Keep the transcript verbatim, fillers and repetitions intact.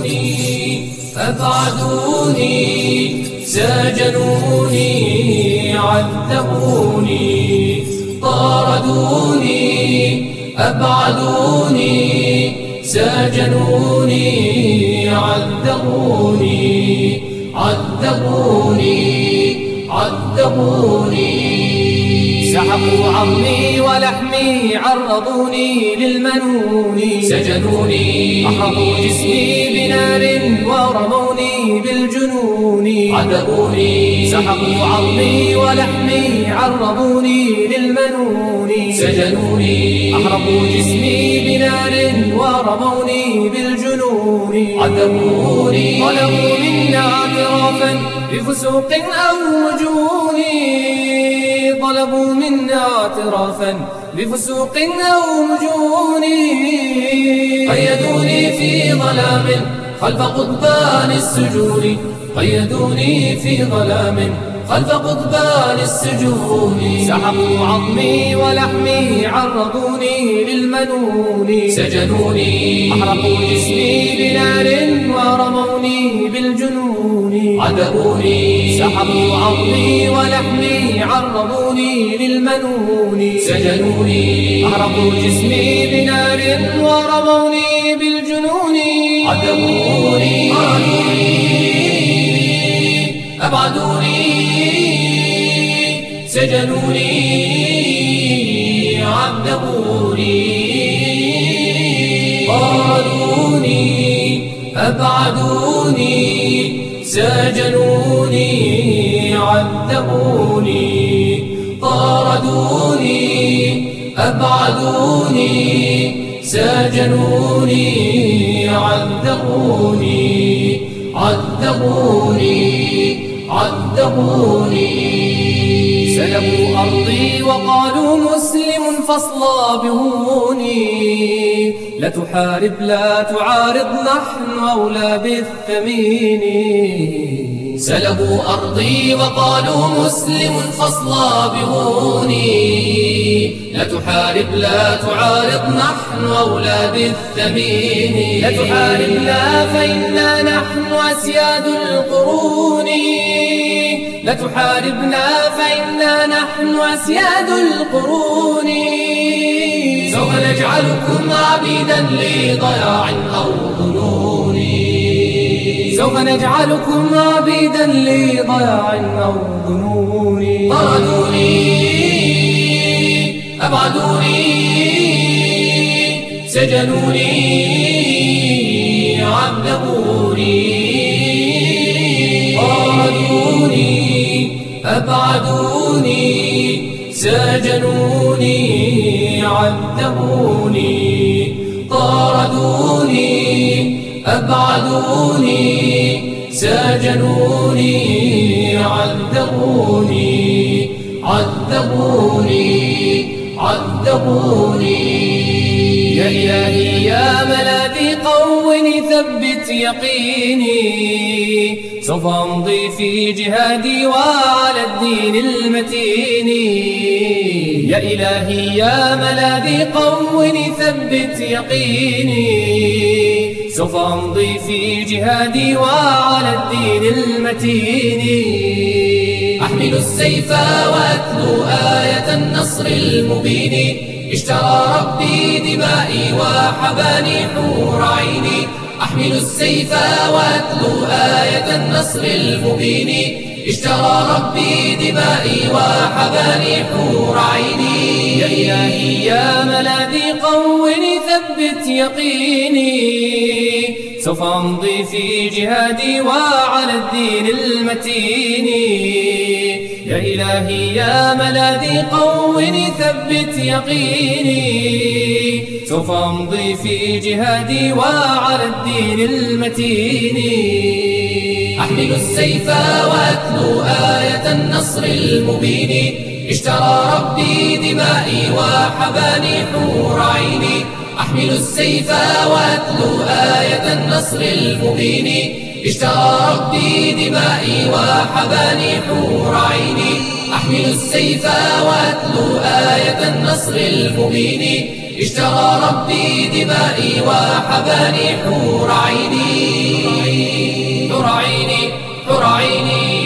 أبعدوني سجنوني عذبوني طاردوني أبعدوني سجنوني عذبوني عذبوني عذبوني سحقوا عظمي ولحمي عرضوني للمنون سجنوني أحرقوا جسمي بنار ورموني بالجنون عذبوني سحقوا عظمي ولحمي عرضوني للمنون سجنوني أحرقوا جسمي بنار ورموني بالجنون عذبوني طلبوا منا اعترافا بفسوق أو مجون طلبوا منا اعترافا بفسوق أو مجون قيدوني في ظلام خلف قضبان السجون قيدوني في ظلام خلف قضبان السجون سحقوا عظمي ولحمي عرضوني للمنون سجنوني أحرقوا جسمي بنار ورموني بالجنون عذبوني سحقوا عظمي ولحمي عرضوني للمنون سجنوني أحرقوا جسمي بنار ورموني بالجنون عذبوني أبعدوني سجنوني عذبوني طاردوني أبعدوني سجنوني عذبوني طاردوني أبعدوني سجنوني عذبوني عذبوني عذبوني سلبوا أرضي وقالوا مسلم فاصلابهوني لا تحارب لا تعارض نحن أولى بالثمين سلبوا أرضي وقالوا مسلم فاصلابهوني لا تحارب لا تعارض نحن أولى بالثمين لا تحارب لا فإنا نحن أسياد القرون لا تحاربنا فإنا نحن أسياد القرون سوف نجعلكم عبيدا لضياع أو ظنون سوف نجعلكم عبيدا لضياع أو ظنون طردوني أبعدوني سجنوني عذبوني طردوني أبعدوني سجنوني عذبوني طاردوني أبعدوني سجنوني عذبوني عذبوني عذبوني يا إلهي يا ملاذي قوني ثبت يقيني سوف أمضي في جهادي وعلى الدين المتين يا إلهي يا ملاذي قوني ثبت يقيني سوف أمضي في جهادي وعلى الدين المتين أحمل السيف وأتلو آية النصر المبين اشترى ربي دمائي وحباني حور عيني أحمل السيف وأتلو آية النصر المبين اشترى ربي دمائي وحباني حور عيني يا إلهي يا ملاذي قوني ثبت يقيني سوف أمضي في جهادي وعلى الدين المتين يا إلهي يا ملاذي قوني ثبت يقيني سوف أمضي في جهادي وعلى الدين المتين أحمل السيف وأتلو آية النصر المبين اشترى ربي دمائي وحباني حور عيني أحمل السيف وأتلو آية النصر المبين اشترى ربي دمائي وحباني حور عيني أحمل السيف وأتلو آية النصر المبين اشترى ربي دمائي وحباني حور عيني حور عيني حور عيني